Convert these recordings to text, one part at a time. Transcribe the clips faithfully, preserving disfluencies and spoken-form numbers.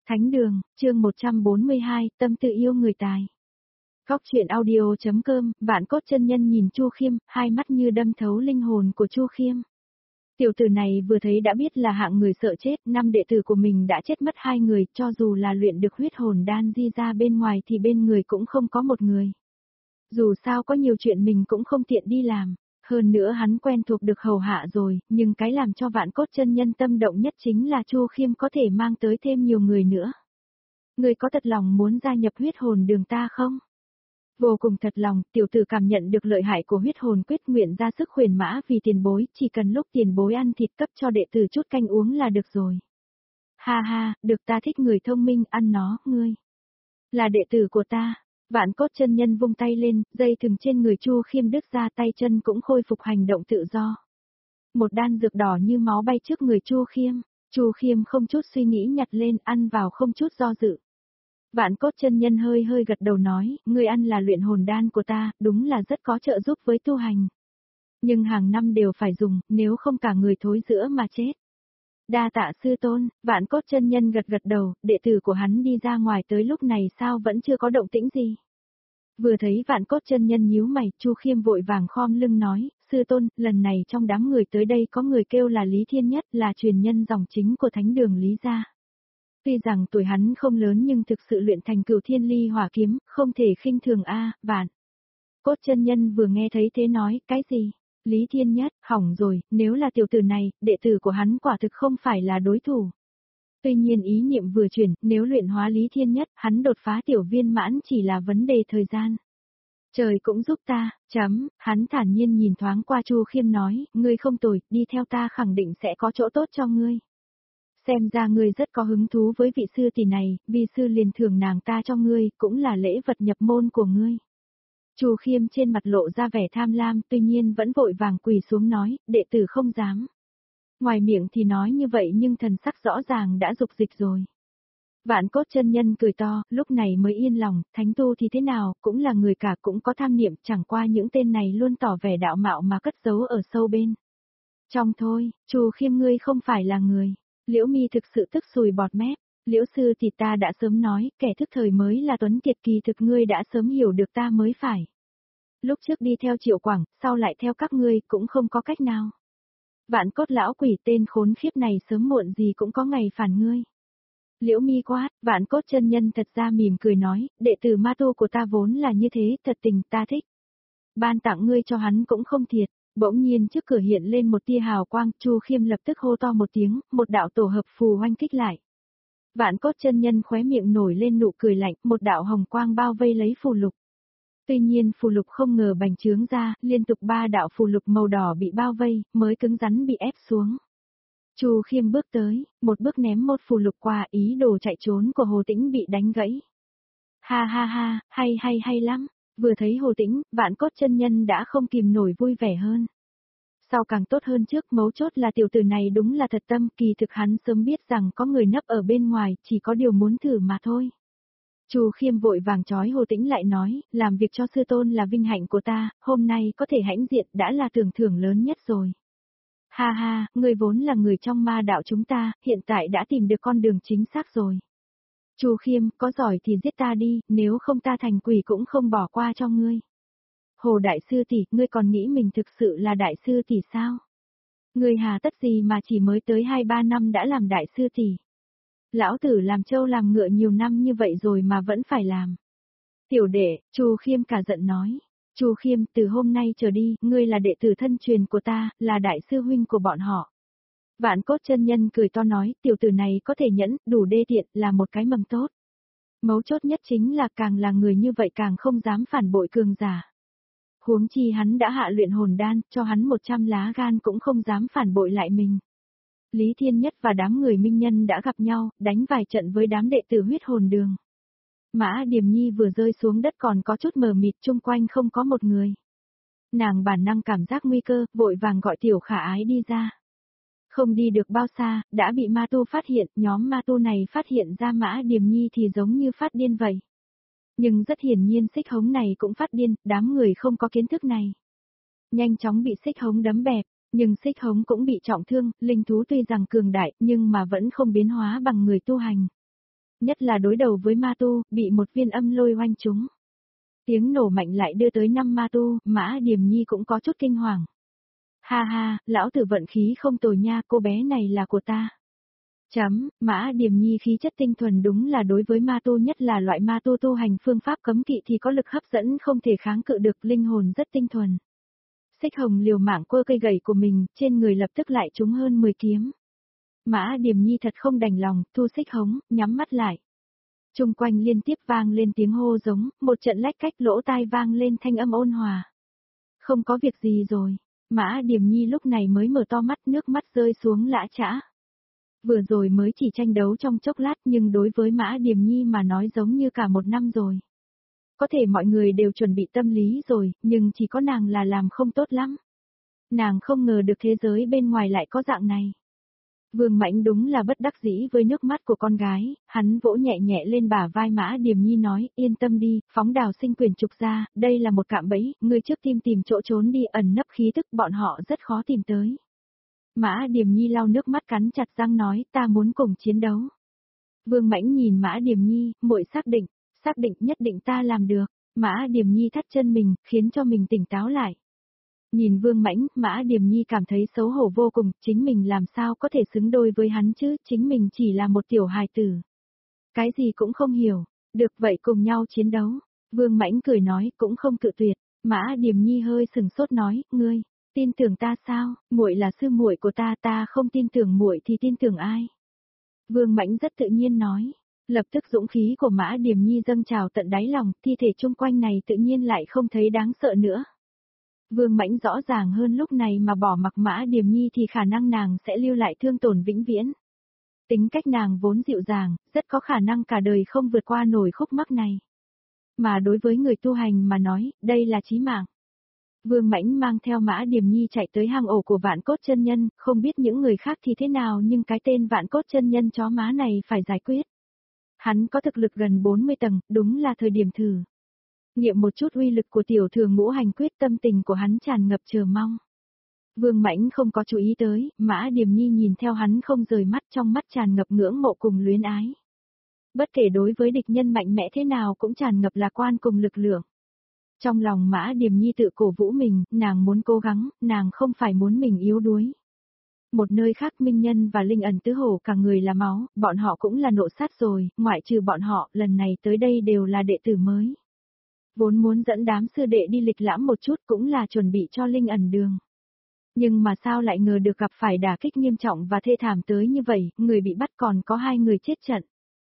Thánh đường, chương một trăm bốn mươi hai, tâm tự yêu người tài. Góc truyện audio.com, Vạn Cốt chân nhân nhìn Chu Khiêm, hai mắt như đâm thấu linh hồn của Chu Khiêm. Tiểu tử này vừa thấy đã biết là hạng người sợ chết, năm đệ tử của mình đã chết mất hai người, cho dù là luyện được huyết hồn đan di ra bên ngoài thì bên người cũng không có một người. Dù sao có nhiều chuyện mình cũng không tiện đi làm. Hơn nữa hắn quen thuộc được hầu hạ rồi, nhưng cái làm cho Vạn Cốt chân nhân tâm động nhất chính là Chu Khiêm có thể mang tới thêm nhiều người nữa. Người có thật lòng muốn gia nhập huyết hồn đường ta không? Vô cùng thật lòng, tiểu tử cảm nhận được lợi hại của huyết hồn quyết, nguyện ra sức khuyển mã vì tiền bối, chỉ cần lúc tiền bối ăn thịt cấp cho đệ tử chút canh uống là được rồi. Ha ha, được, ta thích người thông minh, ăn nó, ngươi. Là đệ tử của ta. Vạn Cốt chân nhân vung tay lên, dây thừng trên người Chu Khiêm đứt ra, tay chân cũng khôi phục hành động tự do. Một đan dược đỏ như máu bay trước người Chu Khiêm. Chu Khiêm không chút suy nghĩ nhặt lên, ăn vào không chút do dự. Vạn Cốt chân nhân hơi hơi gật đầu nói, ngươi ăn là luyện hồn đan của ta, đúng là rất có trợ giúp với tu hành. Nhưng hàng năm đều phải dùng, nếu không cả người thối rữa mà chết. Đa tạ sư tôn. Vạn Cốt chân nhân gật gật đầu, đệ tử của hắn đi ra ngoài tới lúc này sao vẫn chưa có động tĩnh gì. Vừa thấy Vạn Cốt chân nhân nhíu mày, Chu Khiêm vội vàng khom lưng nói, sư tôn, lần này trong đám người tới đây có người kêu là Lý Thiên Nhất, là truyền nhân dòng chính của thánh đường Lý gia. Tuy rằng tuổi hắn không lớn nhưng thực sự luyện thành Cửu Thiên Ly Hỏa kiếm, không thể khinh thường a. À, Vạn Cốt chân nhân vừa nghe thấy thế nói, cái gì? Lý Thiên Nhất, hỏng rồi, nếu là tiểu tử này, đệ tử của hắn quả thực không phải là đối thủ. Tuy nhiên ý niệm vừa chuyển, nếu luyện hóa Lý Thiên Nhất, hắn đột phá tiểu viên mãn chỉ là vấn đề thời gian. Trời cũng giúp ta, chấm, hắn thản nhiên nhìn thoáng qua Chu Khiêm nói, ngươi không tồi, đi theo ta khẳng định sẽ có chỗ tốt cho ngươi. Xem ra ngươi rất có hứng thú với vị sư tỷ này, vi sư liền thưởng nàng ta cho ngươi, cũng là lễ vật nhập môn của ngươi. Chu Khiêm trên mặt lộ ra vẻ tham lam, tuy nhiên vẫn vội vàng quỳ xuống nói, đệ tử không dám. Ngoài miệng thì nói như vậy nhưng thần sắc rõ ràng đã dục dịch rồi. Vạn Cốt chân nhân cười to, lúc này mới yên lòng, thánh tu thì thế nào, cũng là người cả, cũng có tham niệm, chẳng qua những tên này luôn tỏ vẻ đạo mạo mà cất giấu ở sâu bên. Trong thôi, Chu Khiêm ngươi không phải là người. Liễu Mi thực sự tức sùi bọt mép. Liễu sư thì ta đã sớm nói, kẻ thức thời mới là tuấn kiệt, kỳ thực ngươi đã sớm hiểu được ta mới phải. Lúc trước đi theo Triệu Quảng, sau lại theo các ngươi, cũng không có cách nào. Vạn Cốt lão quỷ, tên khốn khiếp này sớm muộn gì cũng có ngày phản ngươi. Liễu Mi quát. Vạn Cốt chân nhân thật ra mỉm cười nói, đệ tử ma tu của ta vốn là như thế, thật tình ta thích. Ban tặng ngươi cho hắn cũng không thiệt. Bỗng nhiên trước cửa hiện lên một tia hào quang, Chu Khiêm lập tức hô to một tiếng, một đạo tổ hợp phù oanh kích lại. Vạn Cốt chân nhân khóe miệng nổi lên nụ cười lạnh, một đạo hồng quang bao vây lấy phù lục. Tuy nhiên phù lục không ngờ bành trướng ra, liên tục ba đạo phù lục màu đỏ bị bao vây, mới cứng rắn bị ép xuống. Chu Khiêm bước tới, một bước ném một phù lục qua, ý đồ chạy trốn của Hồ Tĩnh bị đánh gãy. Ha ha ha, hay hay hay lắm. Vừa thấy Hồ Tĩnh, Vạn Cốt chân nhân đã không kìm nổi vui vẻ hơn. Sau càng tốt hơn trước, mấu chốt là tiểu tử này đúng là thật tâm, kỳ thực hắn sớm biết rằng có người nấp ở bên ngoài, chỉ có điều muốn thử mà thôi. Chu Khiêm vội vàng trói Hồ Tĩnh lại nói, làm việc cho sư tôn là vinh hạnh của ta, hôm nay có thể hãnh diện đã là tưởng thưởng lớn nhất rồi. Ha ha, ngươi vốn là người trong ma đạo chúng ta, hiện tại đã tìm được con đường chính xác rồi. Chu Khiêm, có giỏi thì giết ta đi, nếu không ta thành quỷ cũng không bỏ qua cho ngươi. Hồ đại sư tỷ, ngươi còn nghĩ mình thực sự là đại sư tỷ sao? Ngươi hà tất gì mà chỉ mới tới hai ba năm đã làm đại sư tỷ? Lão tử làm trâu làm ngựa nhiều năm như vậy rồi mà vẫn phải làm. Tiểu đệ, Chu Khiêm cả giận nói. Chu Khiêm, từ hôm nay trở đi, ngươi là đệ tử thân truyền của ta, là đại sư huynh của bọn họ. Vạn Cốt chân nhân cười to nói, tiểu tử này có thể nhẫn, đủ đê tiện, là một cái mầm tốt. Mấu chốt nhất chính là càng là người như vậy càng không dám phản bội cường giả. Huống chi hắn đã hạ luyện hồn đan, cho hắn một trăm lá gan cũng không dám phản bội lại mình. Lý Thiên Nhất và đám người minh nhân đã gặp nhau, đánh vài trận với đám đệ tử huyết hồn đường. Mã Điềm Nhi vừa rơi xuống đất còn có chút mờ mịt, chung quanh không có một người. Nàng bản năng cảm giác nguy cơ, vội vàng gọi Tiểu Khả Ái đi ra. Không đi được bao xa, đã bị ma tu phát hiện, nhóm ma tu này phát hiện ra Mã Điềm Nhi thì giống như phát điên vậy. Nhưng rất hiển nhiên xích hống này cũng phát điên, đám người không có kiến thức này. Nhanh chóng bị xích hống đấm bẹp, nhưng xích hống cũng bị trọng thương, linh thú tuy rằng cường đại nhưng mà vẫn không biến hóa bằng người tu hành. nhất là đối đầu với ma tu, bị một viên âm lôi oanh trúng. Tiếng nổ mạnh lại đưa tới năm ma tu, Mã Điềm Nhi cũng có chút kinh hoàng. Ha ha, lão tử vận khí không tồi nha, cô bé này là của ta. Chấm, Mã Điềm Nhi khí chất tinh thuần đúng là đối với ma tu, nhất là loại ma tu tu hành phương pháp cấm kỵ thì có lực hấp dẫn không thể kháng cự được, linh hồn rất tinh thuần. Xích Hồng liều mạng quơ cây gậy của mình, trên người lập tức lại trúng hơn mười kiếm. Mã Điềm Nhi thật không đành lòng, thu Xích Hồng, nhắm mắt lại. Trung quanh liên tiếp vang lên tiếng hô giống, một trận lách cách lỗ tai vang lên thanh âm ôn hòa. Không có việc gì rồi, Mã Điềm Nhi lúc này mới mở to mắt, nước mắt rơi xuống lã chã. Vừa rồi mới chỉ tranh đấu trong chốc lát nhưng đối với Mã Điềm Nhi mà nói giống như cả một năm rồi. Có thể mọi người đều chuẩn bị tâm lý rồi, nhưng chỉ có nàng là làm không tốt lắm. Nàng không ngờ được thế giới bên ngoài lại có dạng này. Vương Mãnh đúng là bất đắc dĩ với nước mắt của con gái, hắn vỗ nhẹ nhẹ lên bả vai Mã Điềm Nhi nói, yên tâm đi, phóng Đào Sinh quyền trục ra, đây là một cạm bẫy, ngươi trước tim tìm chỗ trốn đi, ẩn nấp khí tức, bọn họ rất khó tìm tới. Mã Điềm Nhi lau nước mắt cắn chặt răng nói, ta muốn cùng chiến đấu. Vương Mãnh nhìn Mã Điềm Nhi, muội xác định, xác định nhất định ta làm được. Mã Điềm Nhi thắt chân mình, khiến cho mình tỉnh táo lại. Nhìn Vương Mãnh, Mã Điềm Nhi cảm thấy xấu hổ vô cùng, chính mình làm sao có thể xứng đôi với hắn chứ, chính mình chỉ là một tiểu hài tử. Cái gì cũng không hiểu, được vậy cùng nhau chiến đấu. Vương Mãnh cười nói, cũng không cự tuyệt. Mã Điềm Nhi hơi sừng sốt nói, ngươi, tin tưởng ta sao, muội là sư muội của ta, ta không tin tưởng muội thì tin tưởng ai? Vương Mãnh rất tự nhiên nói. Lập tức dũng khí của Mã Điềm Nhi dâng trào tận đáy lòng, thi thể chung quanh này tự nhiên lại không thấy đáng sợ nữa. Vương Mãnh rõ ràng hơn lúc này mà bỏ mặc Mã Điềm Nhi thì khả năng nàng sẽ lưu lại thương tổn vĩnh viễn. Tính cách nàng vốn dịu dàng, rất có khả năng cả đời không vượt qua nổi khúc mắc này. Mà đối với người tu hành mà nói, đây là chí mạng. Vương Mãnh mang theo Mã Điềm Nhi chạy tới hang ổ của Vạn Cốt Chân Nhân, không biết những người khác thì thế nào nhưng cái tên Vạn Cốt Chân Nhân chó má này phải giải quyết. Hắn có thực lực gần bốn mươi tầng, đúng là thời điểm thử. Nghiệm một chút uy lực của tiểu thừa ngũ hành quyết, tâm tình của hắn tràn ngập chờ mong. Vương Mãnh không có chú ý tới, Mã Điềm Nhi nhìn theo hắn không rời mắt, trong mắt tràn ngập ngưỡng mộ cùng luyến ái. Bất kể đối với địch nhân mạnh mẽ thế nào cũng tràn ngập lạc quan cùng lực lượng. Trong lòng Mã Điềm Nhi tự cổ vũ mình, nàng muốn cố gắng, nàng không phải muốn mình yếu đuối. Một nơi khác Minh Nhân và Linh Ẩn tứ hổ cả người là máu, bọn họ cũng là nộ sát rồi, ngoại trừ bọn họ, lần này tới đây đều là đệ tử mới. Vốn muốn dẫn đám sư đệ đi lịch lãm một chút cũng là chuẩn bị cho Linh Ẩn đường. Nhưng mà sao lại ngờ được gặp phải đả kích nghiêm trọng và thê thảm tới như vậy, người bị bắt còn có hai người chết trận.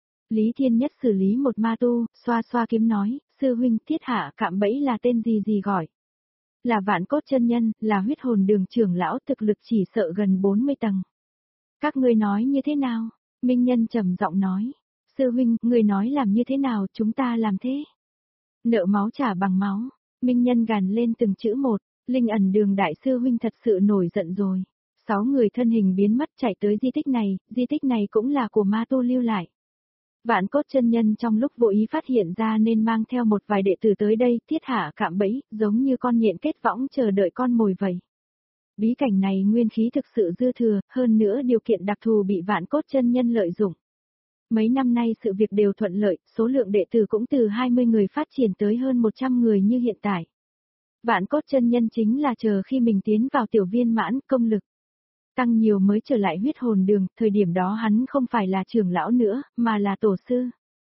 Lý Thiên Nhất xử lý một ma tu, xoa xoa kiếm nói, sư huynh thiết hạ cạm bẫy là tên gì gì gọi. Là Vạn Cốt Chân Nhân, là huyết hồn đường trưởng lão, thực lực chỉ sợ gần bốn mươi tầng. Các ngươi nói như thế nào? Minh Nhân trầm giọng nói. Sư huynh, người nói làm như thế nào, chúng ta làm thế. Nợ máu trả bằng máu. Minh Nhân gàn lên từng chữ một. Linh Ẩn đường đại sư huynh thật sự nổi giận rồi. Sáu người thân hình biến mất chạy tới di tích này, di tích này cũng là của ma tu lưu lại. Vạn Cốt Chân Nhân trong lúc vô ý phát hiện ra nên mang theo một vài đệ tử tới đây, thiết hạ cạm bẫy, giống như con nhện kết võng chờ đợi con mồi vậy. Bí cảnh này nguyên khí thực sự dư thừa, hơn nữa điều kiện đặc thù bị Vạn Cốt Chân Nhân lợi dụng. Mấy năm nay sự việc đều thuận lợi, số lượng đệ tử cũng từ hai mươi người phát triển tới hơn một trăm người như hiện tại. Vạn Cốt Chân Nhân chính là chờ khi mình tiến vào tiểu viên mãn công lực. Tăng nhiều mới trở lại huyết hồn đường, thời điểm đó hắn không phải là trưởng lão nữa, mà là tổ sư.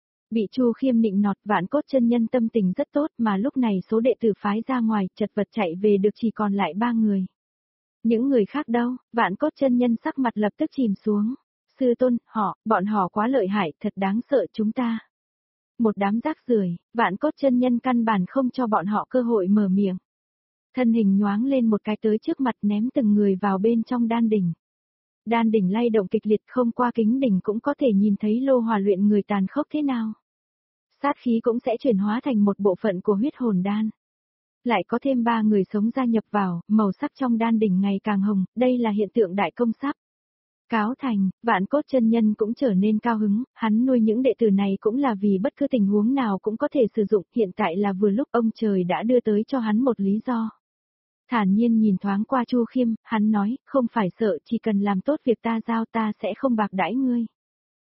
Bị Chu Khiêm nịnh nọt, Vạn Cốt Chân Nhân tâm tình rất tốt mà lúc này số đệ tử phái ra ngoài, chật vật chạy về được chỉ còn lại ba người. Những người khác đâu, Vạn Cốt Chân Nhân sắc mặt lập tức chìm xuống. Sư tôn, họ, bọn họ quá lợi hại, thật đáng sợ chúng ta. Một đám rác rưởi, Vạn Cốt Chân Nhân căn bản không cho bọn họ cơ hội mở miệng. Thân hình nhoáng lên một cái tới trước mặt ném từng người vào bên trong đan đỉnh. Đan đỉnh lay động kịch liệt, không qua kính đỉnh cũng có thể nhìn thấy lô hòa luyện người tàn khốc thế nào. Sát khí cũng sẽ chuyển hóa thành một bộ phận của huyết hồn đan. Lại có thêm ba người sống gia nhập vào, màu sắc trong đan đỉnh ngày càng hồng, đây là hiện tượng đại công sắp. Cáo thành, Vạn Cốt Chân Nhân cũng trở nên cao hứng, hắn nuôi những đệ tử này cũng là vì bất cứ tình huống nào cũng có thể sử dụng, hiện tại là vừa lúc ông trời đã đưa tới cho hắn một lý do. Thản nhiên nhìn thoáng qua Chu Khiêm, hắn nói, không phải sợ, chỉ cần làm tốt việc ta giao ta sẽ không bạc đãi ngươi.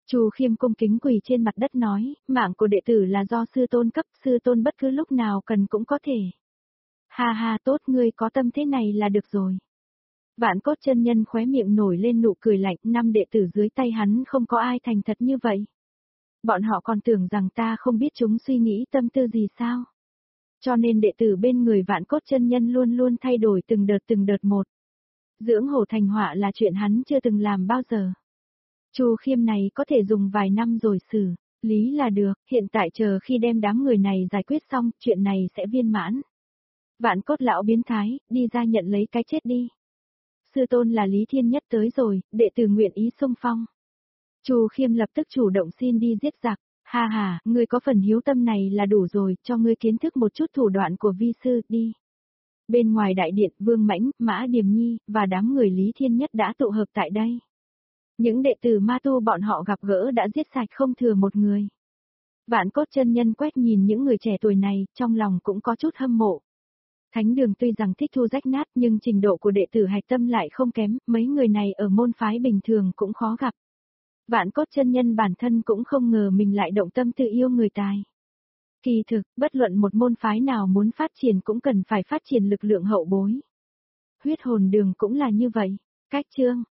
Chu Khiêm cung kính quỳ trên mặt đất nói, mạng của đệ tử là do sư tôn cấp, sư tôn bất cứ lúc nào cần cũng có thể. Ha ha, tốt, ngươi có tâm thế này là được rồi. Vạn Cốt chân nhân khóe miệng nổi lên nụ cười lạnh, năm đệ tử dưới tay hắn không có ai thành thật như vậy. Bọn họ còn tưởng rằng ta không biết chúng suy nghĩ tâm tư gì sao. Cho nên đệ tử bên người Vạn Cốt chân nhân luôn luôn thay đổi từng đợt từng đợt một. Dưỡng hổ thành họa là chuyện hắn chưa từng làm bao giờ. Chu Khiêm này có thể dùng vài năm rồi xử lý là được, hiện tại chờ khi đem đám người này giải quyết xong, chuyện này sẽ viên mãn. Vạn Cốt lão biến thái, đi ra nhận lấy cái chết đi. Sư tôn là Lý Thiên Nhất tới rồi, đệ tử nguyện ý xung phong. Chu Khiêm lập tức chủ động xin đi giết giặc. Ha ha, ngươi có phần hiếu tâm này là đủ rồi, cho ngươi kiến thức một chút thủ đoạn của vi sư, đi. Bên ngoài đại điện, Vương Mãnh, Mã Điềm Nhi, và đám người Lý Thiên Nhất đã tụ hợp tại đây. Những đệ tử ma tu bọn họ gặp gỡ đã giết sạch không thừa một người. Vạn Cốt chân nhân quét nhìn những người trẻ tuổi này, trong lòng cũng có chút hâm mộ. Thánh đường tuy rằng thích thu rách nát nhưng trình độ của đệ tử hạch tâm lại không kém, mấy người này ở môn phái bình thường cũng khó gặp. Vạn Cốt chân nhân bản thân cũng không ngờ mình lại động tâm tự yêu người tài. Kỳ thực, bất luận một môn phái nào muốn phát triển cũng cần phải phát triển lực lượng hậu bối. Huyết hồn đường cũng là như vậy. Cách chương